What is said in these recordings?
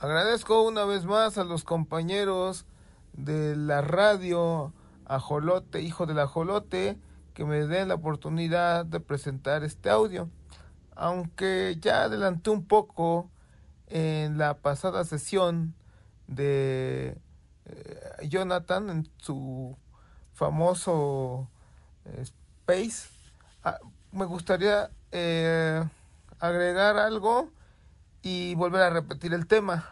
Agradezco una vez más a los compañeros de la radio Ajolote, hijo del Ajolote, que me den la oportunidad de presentar este audio. Aunque ya adelanté un poco en la pasada sesión de Jonathan en su famoso Space, me gustaría agregar algo y volver a repetir el tema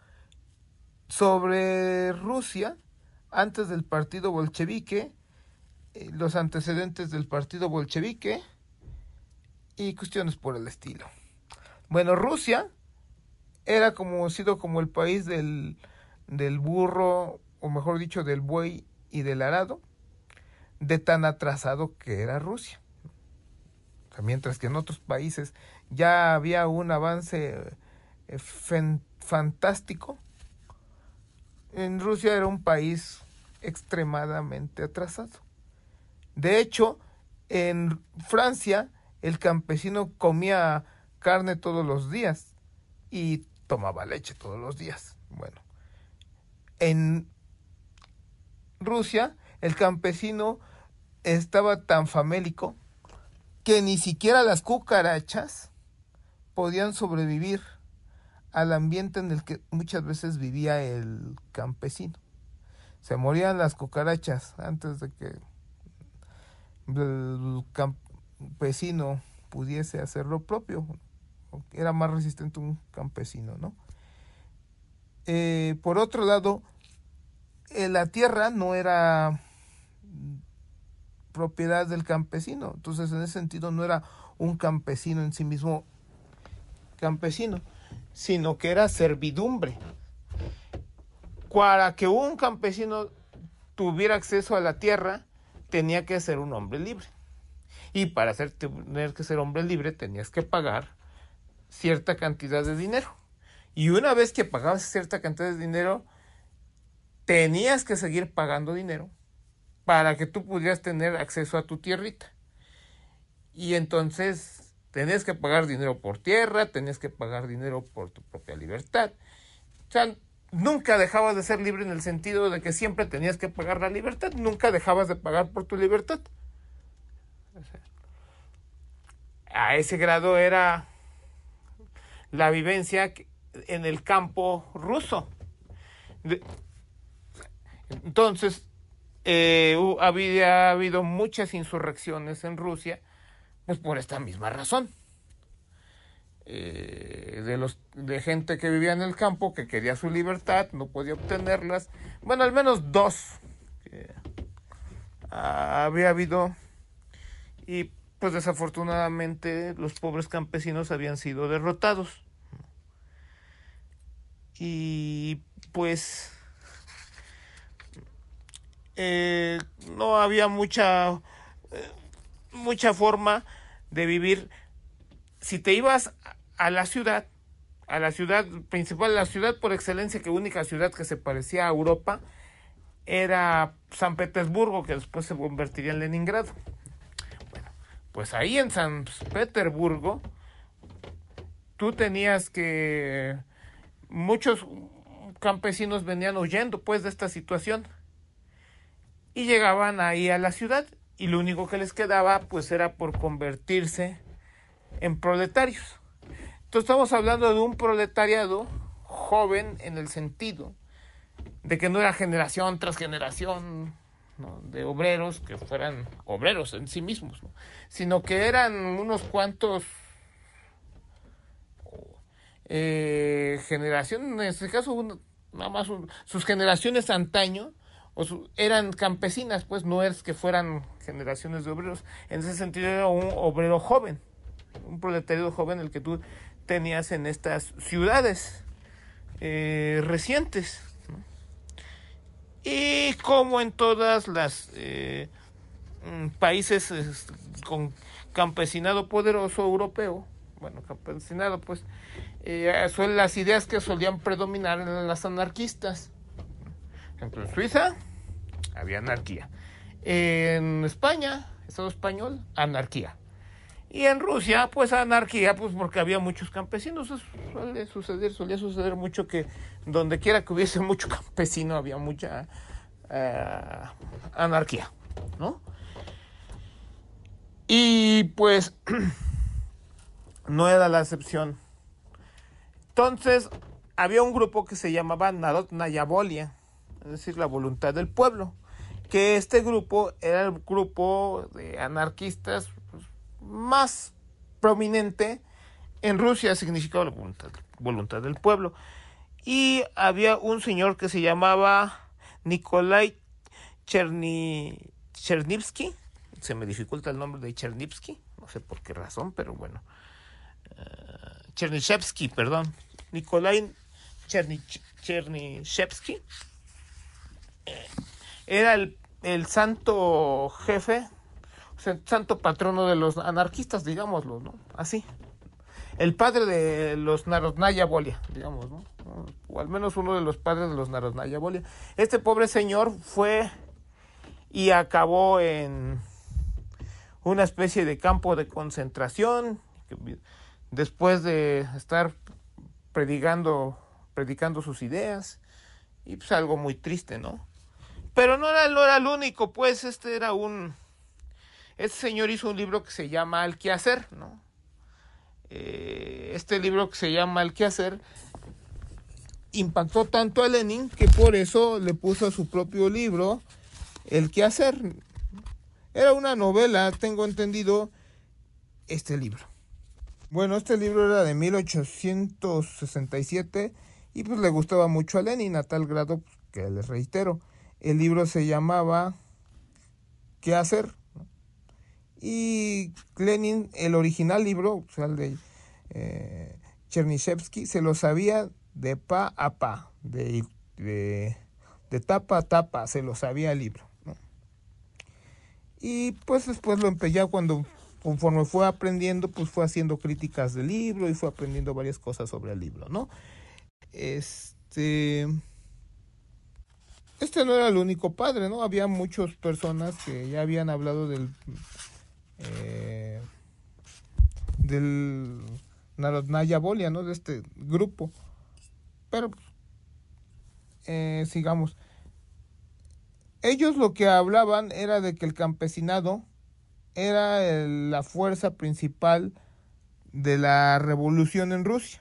sobre Rusia antes del partido bolchevique, los antecedentes del partido bolchevique y cuestiones por el estilo. Bueno, Rusia era conocido como el país del burro, o mejor dicho, del buey y del arado, de tan atrasado que era Rusia. O sea, mientras que en otros países ya había un avance fantástico, en Rusia era un país extremadamente atrasado. De hecho, en Francia el campesino comía carne todos los días y tomaba leche todos los días. Bueno, en Rusia el campesino estaba tan famélico que ni siquiera las cucarachas podían sobrevivir al ambiente en el que muchas veces vivía el campesino. Se morían las cucarachas antes de que el campesino pudiese hacer lo propio. Era más resistente un campesino, ¿no? Por otro lado, la tierra no era propiedad del campesino, entonces en ese sentido no era un campesino en sí mismo campesino, sino que era servidumbre. Para que un campesino tuviera acceso a la tierra, tenía que ser un hombre libre. Y para tener que ser hombre libre, tenías que pagar cierta cantidad de dinero. Y una vez que pagabas cierta cantidad de dinero, tenías que seguir pagando dinero para que tú pudieras tener acceso a tu tierrita. Y entonces tenías que pagar dinero por tierra, tenías que pagar dinero por tu propia libertad. O sea, nunca dejabas de ser libre en el sentido de que siempre tenías que pagar la libertad, nunca dejabas de pagar por tu libertad. O sea, a ese grado era la vivencia en el campo ruso. Entonces, había habido muchas insurrecciones en Rusia, pues por esta misma razón. De gente que vivía en el campo, que quería su libertad, no podía obtenerlas. Bueno, al menos dos había habido, y pues desafortunadamente los pobres campesinos habían sido derrotados. Y pues no había mucha forma de vivir. Si te ibas a la ciudad principal, la ciudad por excelencia, que única ciudad que se parecía a Europa, era San Petersburgo, que después se convertiría en Leningrado. Bueno, pues ahí en San Petersburgo, tú tenías que... Muchos campesinos venían huyendo pues de esta situación y llegaban ahí a la ciudad, y lo único que les quedaba pues era por convertirse en proletarios. Entonces estamos hablando de un proletariado joven en el sentido de que no era generación tras generación, ¿no?, de obreros que fueran obreros en sí mismos, ¿no?, sino que eran unos cuantos generaciones, en este caso nada más sus generaciones antaño eran campesinas, pues no es que fueran generaciones de obreros. En ese sentido era un obrero joven, un proletario joven el que tú tenías en estas ciudades recientes, ¿no? Y como en todas las países con campesinado poderoso europeo, bueno, campesinado pues, son las ideas que solían predominar en las anarquistas. Por ejemplo, en Suiza había anarquía. En España, Estado español, anarquía. Y en Rusia, pues anarquía, pues porque había muchos campesinos. Eso solía suceder mucho que donde quiera que hubiese mucho campesino había mucha anarquía, ¿no? Y pues no era la excepción. Entonces, había un grupo que se llamaba Narodnaya Volia, es decir, la voluntad del pueblo, que este grupo era el grupo de anarquistas pues, más prominente en Rusia, significaba la voluntad del pueblo. Y había un señor que se llamaba Nikolai Chernivsky, se me dificulta el nombre de Chernivsky, no sé por qué razón, pero bueno, Chernyshevsky, perdón, Nikolai Chernyshevsky, era el santo jefe, o sea, santo patrono de los anarquistas, digámoslo, ¿no? Así. El padre de los Narodnaya Volia, digamos, ¿no? O al menos uno de los padres de los Narodnaya Volia. Este pobre señor fue y acabó en una especie de campo de concentración, después de estar predicando sus ideas, y pues algo muy triste, ¿no? Pero no era el único, pues este señor hizo un libro que se llama El quehacer, ¿no? Este libro que se llama El quehacer impactó tanto a Lenin que por eso le puso a su propio libro El quehacer. Era una novela, tengo entendido, este libro. Bueno, este libro era de 1867 y pues le gustaba mucho a Lenin a tal grado que les reitero, el libro se llamaba ¿Qué hacer? Y Lenin, el original libro, o sea, el de Chernyshevsky, se lo sabía de pa a pa, de tapa a tapa, se lo sabía el libro, ¿no? Y pues después lo empezó conforme fue aprendiendo, pues fue haciendo críticas del libro y fue aprendiendo varias cosas sobre el libro, ¿no? Este no era el único padre, ¿no? Había muchas personas que ya habían hablado del Narodnaya Volia, ¿no? De este grupo. Pero, sigamos. Ellos lo que hablaban era de que el campesinado era la fuerza principal de la revolución en Rusia.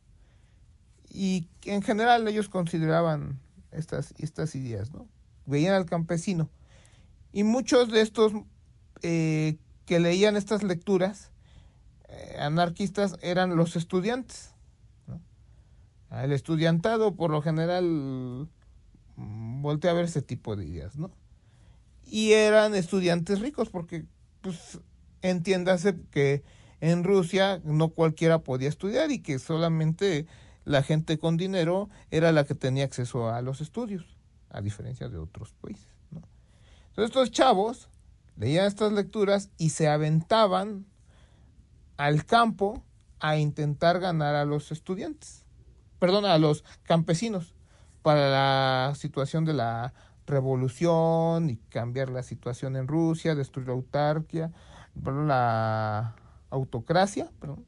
Y en general ellos consideraban estas ideas, ¿no? Veían al campesino. Y muchos de estos que leían estas lecturas anarquistas eran los estudiantes, ¿no? El estudiantado por lo general voltea a ver ese tipo de ideas, ¿no? Y eran estudiantes ricos porque, pues, entiéndase que en Rusia no cualquiera podía estudiar y que solamente la gente con dinero era la que tenía acceso a los estudios, a diferencia de otros países, ¿no? Entonces estos chavos leían estas lecturas y se aventaban al campo a intentar ganar a los a los campesinos para la situación de la revolución y cambiar la situación en Rusia, destruir la autocracia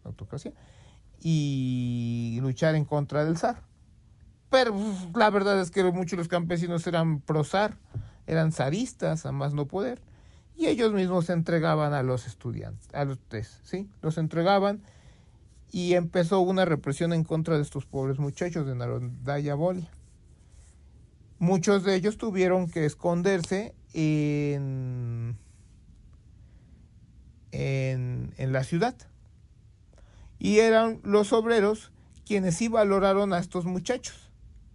y luchar en contra del zar. Pero la verdad es que muchos de los campesinos eran pro zar, eran zaristas a más no poder, y ellos mismos se entregaban a los estudiantes, ¿sí? Los entregaban y empezó una represión en contra de estos pobres muchachos de Narodnaya Volia. Muchos de ellos tuvieron que esconderse en la ciudad. Y eran los obreros quienes sí valoraron a estos muchachos.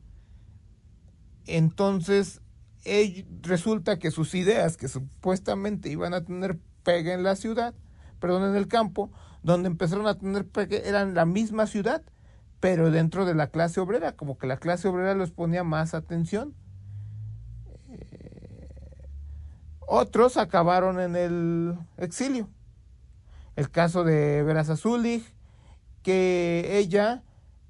Entonces, resulta que sus ideas, que supuestamente iban a tener pegue en la ciudad, en el campo, donde empezaron a tener pegue, eran la misma ciudad, pero dentro de la clase obrera, como que la clase obrera les ponía más atención. Otros acabaron en el exilio. El caso de Vera Zasulich, que ella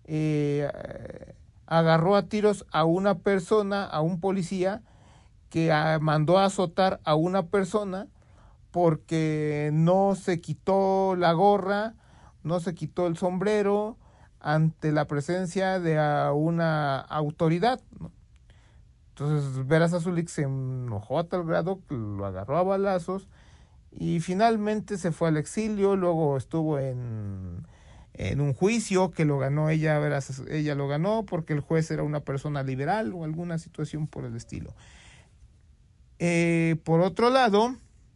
agarró a tiros a una persona, a un policía, que mandó a azotar a una persona porque no se quitó la gorra, no se quitó el sombrero ante la presencia de una autoridad, ¿no? Entonces Vera-Sasulik se enojó a tal grado que lo agarró a balazos y finalmente se fue al exilio. Luego estuvo en un juicio que lo ganó ella. Ella lo ganó porque el juez era una persona liberal o alguna situación por el estilo. Por otro lado,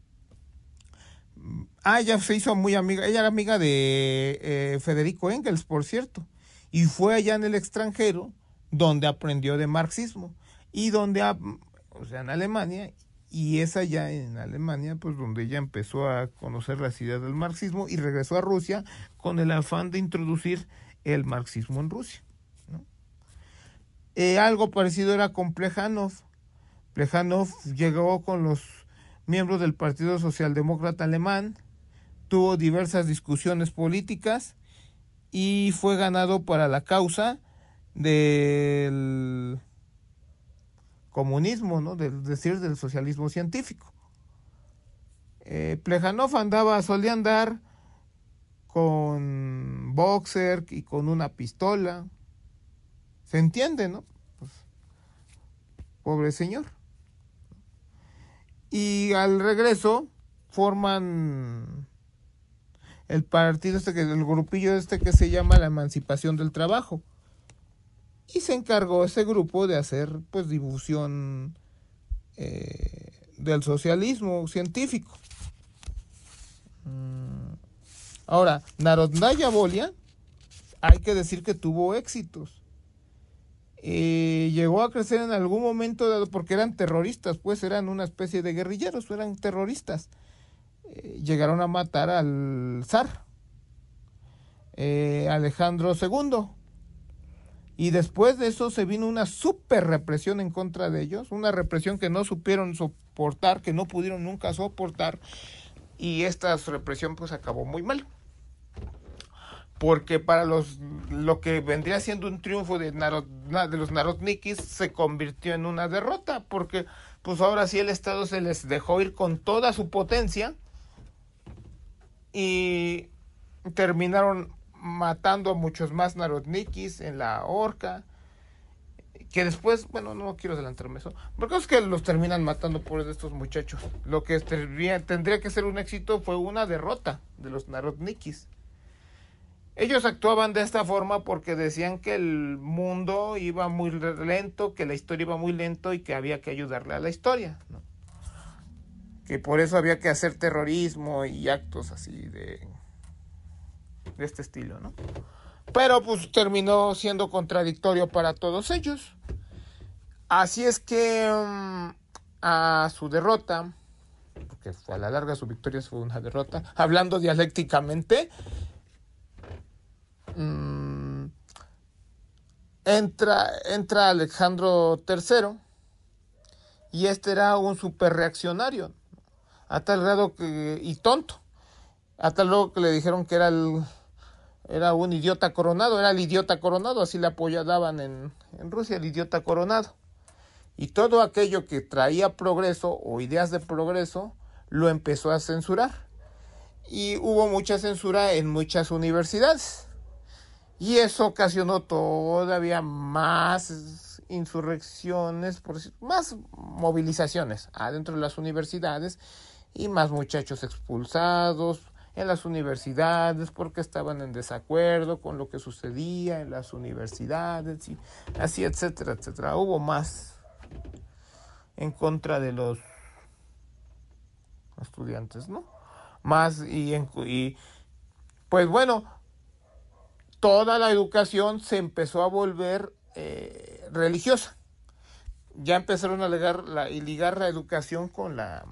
ella se hizo muy amiga, ella era amiga de Federico Engels, por cierto, y fue allá en el extranjero donde aprendió de marxismo y donde, o sea, en Alemania, y es allá en Alemania pues donde ella empezó a conocer las ideas del marxismo y regresó a Rusia con el afán de introducir el marxismo en Rusia, ¿no? Algo parecido era con Plejánov. Plejánov llegó con los miembros del Partido Socialdemócrata Alemán, tuvo diversas discusiones políticas y fue ganado para la causa del comunismo, ¿no? Es decir, del socialismo científico. Plejánov solía andar con boxer y con una pistola. ¿Se entiende, no? Pues, pobre señor. Y al regreso forman el partido el grupillo que se llama la Emancipación del Trabajo. Y se encargó ese grupo de hacer pues difusión del socialismo científico. Ahora, Narodnaya Volia, hay que decir que tuvo éxitos. Llegó a crecer en algún momento dado porque eran terroristas, pues eran una especie de guerrilleros, eran terroristas. Llegaron a matar al zar Alejandro II, y después de eso se vino una súper represión en contra de ellos, una represión que no supieron soportar, que no pudieron nunca soportar, y esta represión pues acabó muy mal. Porque para lo que vendría siendo un triunfo de los Narodnikis se convirtió en una derrota, porque pues ahora sí el Estado se les dejó ir con toda su potencia y terminaron matando a muchos más Narodnikis en la horca, que después, bueno, no quiero adelantarme eso, porque es que los terminan matando por estos muchachos. Lo que tendría que ser un éxito fue una derrota de los Narodnikis. Ellos actuaban de esta forma porque decían que el mundo iba muy lento, que la historia iba muy lento y que había que ayudarle a la historia, ¿no? Que por eso había que hacer terrorismo y actos así de este estilo, ¿no? Pero pues terminó siendo contradictorio para todos ellos. Así es que a su derrota, porque a la larga su victoria fue una derrota, hablando dialécticamente, entra Alejandro III, y este era un super reaccionario, a tal grado que, y tonto, a tal grado que le dijeron que era un idiota coronado, era el idiota coronado, así le apoyaban en Rusia, el idiota coronado. Y todo aquello que traía progreso o ideas de progreso lo empezó a censurar. Y hubo mucha censura en muchas universidades. Y eso ocasionó todavía más insurrecciones, más movilizaciones adentro de las universidades y más muchachos expulsados en las universidades porque estaban en desacuerdo con lo que sucedía en las universidades y así, etcétera, etcétera. Hubo más en contra de los estudiantes, ¿no? Más y pues bueno, toda la educación se empezó a volver religiosa. Ya empezaron a ligar la educación con la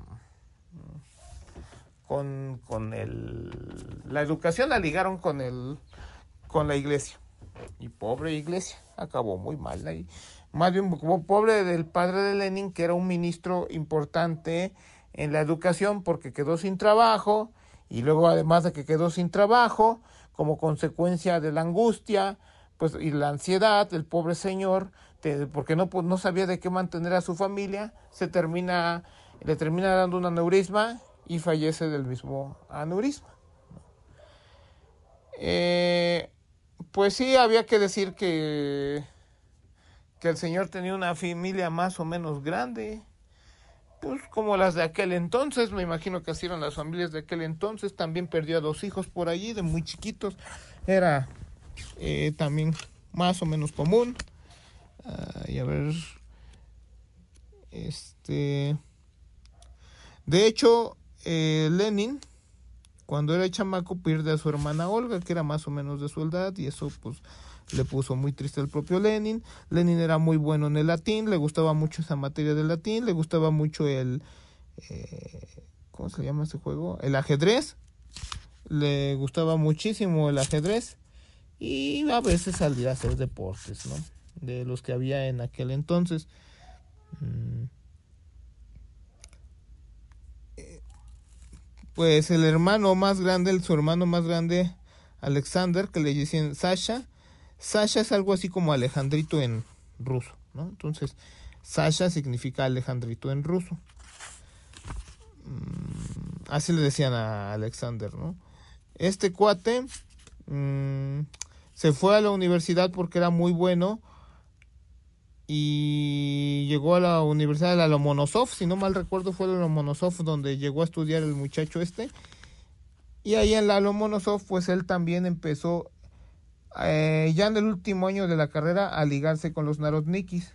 educación la ligaron con la iglesia. Y pobre iglesia, acabó muy mal ahí. Más bien como pobre del padre de Lenin, que era un ministro importante en la educación porque quedó sin trabajo, y luego además de que quedó sin trabajo, como consecuencia de la angustia pues y la ansiedad, el pobre señor, porque no sabía de qué mantener a su familia, le termina dando un aneurisma y fallece del mismo aneurisma. Pues sí, había que decir que el señor tenía una familia más o menos grande, pues como las de aquel entonces. Me imagino que así eran las familias de aquel entonces. También perdió a 2 hijos por allí, de muy chiquitos. Era también más o menos común. Y a ver, de hecho, Lenin, cuando era chamaco, pierde a su hermana Olga, que era más o menos de su edad, y eso pues le puso muy triste al propio Lenin. Lenin era muy bueno en el latín, le gustaba mucho esa materia del latín, le gustaba mucho el ¿cómo se llama ese juego? El ajedrez. Le gustaba muchísimo el ajedrez, y a veces salía a hacer deportes, ¿no? De los que había en aquel entonces. Pues su hermano más grande, Alexander, que le dicen Sasha. Sasha es algo así como Alejandrito en ruso, ¿no? Entonces, Sasha significa Alejandrito en ruso. Así le decían a Alexander, ¿no? Este cuate se fue a la universidad porque era muy bueno, y llegó a la Universidad de la Lomonosov, si no mal recuerdo fue la Lomonosov donde llegó a estudiar el muchacho y ahí en la Lomonosov pues él también empezó ya en el último año de la carrera a ligarse con los Narodnikis,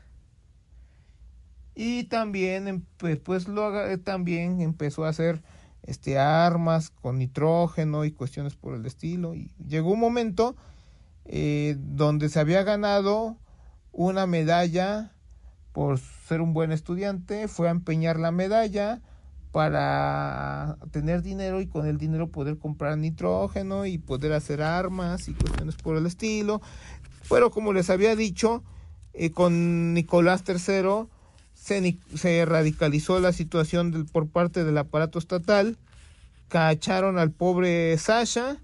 y también pues también empezó a hacer armas con nitrógeno y cuestiones por el estilo, y llegó un momento donde se había ganado una medalla por ser un buen estudiante. Fue a empeñar la medalla para tener dinero, y con el dinero poder comprar nitrógeno y poder hacer armas y cuestiones por el estilo. Pero como les había dicho, con Nicolás III se radicalizó la situación por parte del aparato estatal. Cacharon al pobre Sasha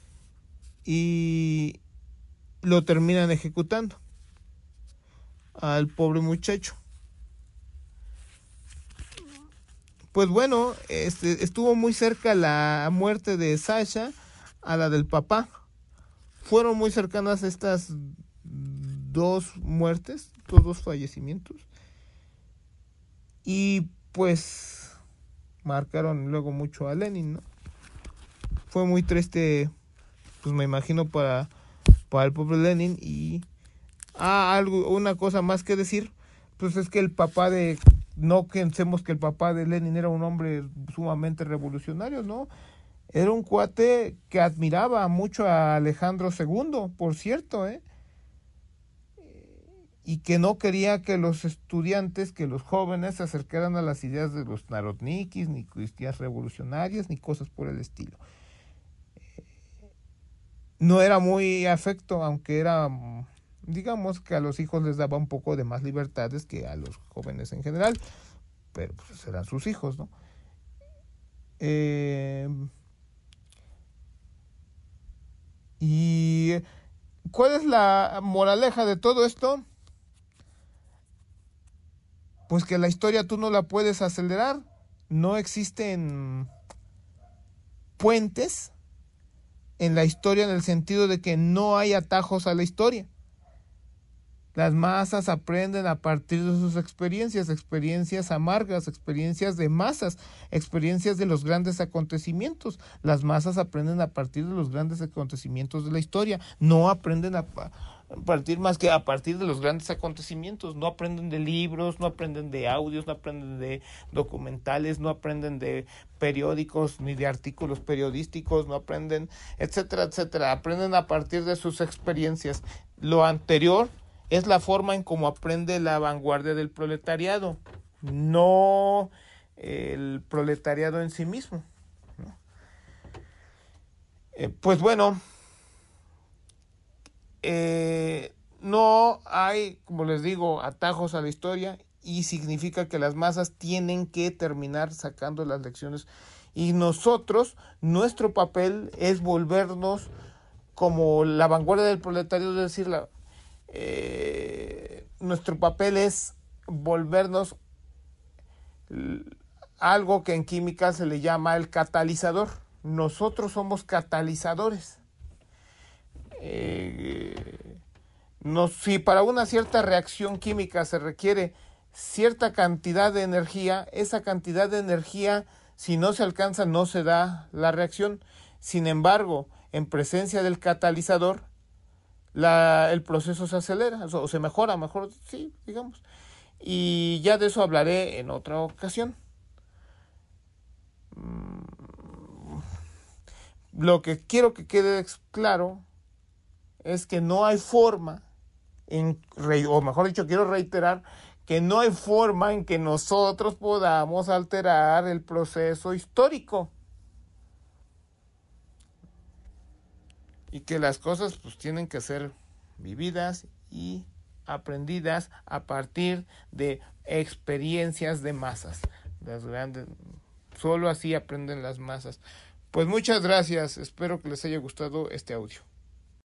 y lo terminan ejecutando al pobre muchacho. Pues bueno, estuvo muy cerca la muerte de Sasha a la del papá. Fueron muy cercanas estas 2 muertes, estos 2 fallecimientos, y pues marcaron luego mucho a Lenin, ¿no? Fue muy triste, pues me imagino para el pobre Lenin. Y una cosa más que decir, pues es que no pensemos que el papá de Lenin era un hombre sumamente revolucionario, ¿no? Era un cuate que admiraba mucho a Alejandro II, por cierto, y que no quería que los estudiantes, que los jóvenes se acercaran a las ideas de los Narodnikis, ni ideas revolucionarias, ni cosas por el estilo. No era muy afecto, aunque era, digamos que a los hijos les daba un poco de más libertades que a los jóvenes en general, pero pues eran sus hijos, ¿no? ¿Y cuál es la moraleja de todo esto? Pues que la historia tú no la puedes acelerar. No existen puentes en la historia, en el sentido de que no hay atajos a la historia. Las masas aprenden a partir de sus experiencias amargas, experiencias de masas, experiencias de los grandes acontecimientos. Las masas aprenden a partir de los grandes acontecimientos de la historia. No aprenden a partir más que a partir de los grandes acontecimientos. No aprenden de libros, no aprenden de audios, no aprenden de documentales, no aprenden de periódicos ni de artículos periodísticos, no aprenden, etcétera, etcétera. Aprenden a partir de sus experiencias. Lo anterior es la forma en cómo aprende la vanguardia del proletariado, no el proletariado en sí mismo, ¿no? Pues bueno, no hay, como les digo, atajos a la historia, y significa que las masas tienen que terminar sacando las lecciones, y nuestro papel es volvernos como la vanguardia del proletariado, es decir, nuestro papel es volvernos algo que en química se le llama el catalizador. Nosotros somos catalizadores. Si para una cierta reacción química se requiere cierta cantidad de energía, esa cantidad de energía, si no se alcanza, no se da la reacción. Sin embargo, en presencia del catalizador, el proceso se acelera o se mejora, mejor sí, digamos. Y ya de eso hablaré en otra ocasión. Lo que quiero que quede claro es que no hay forma, o mejor dicho, quiero reiterar que no hay forma en que nosotros podamos alterar el proceso histórico. Y que las cosas pues tienen que ser vividas y aprendidas a partir de experiencias de masas. Las grandes, solo así aprenden las masas. Pues muchas gracias, espero que les haya gustado este audio.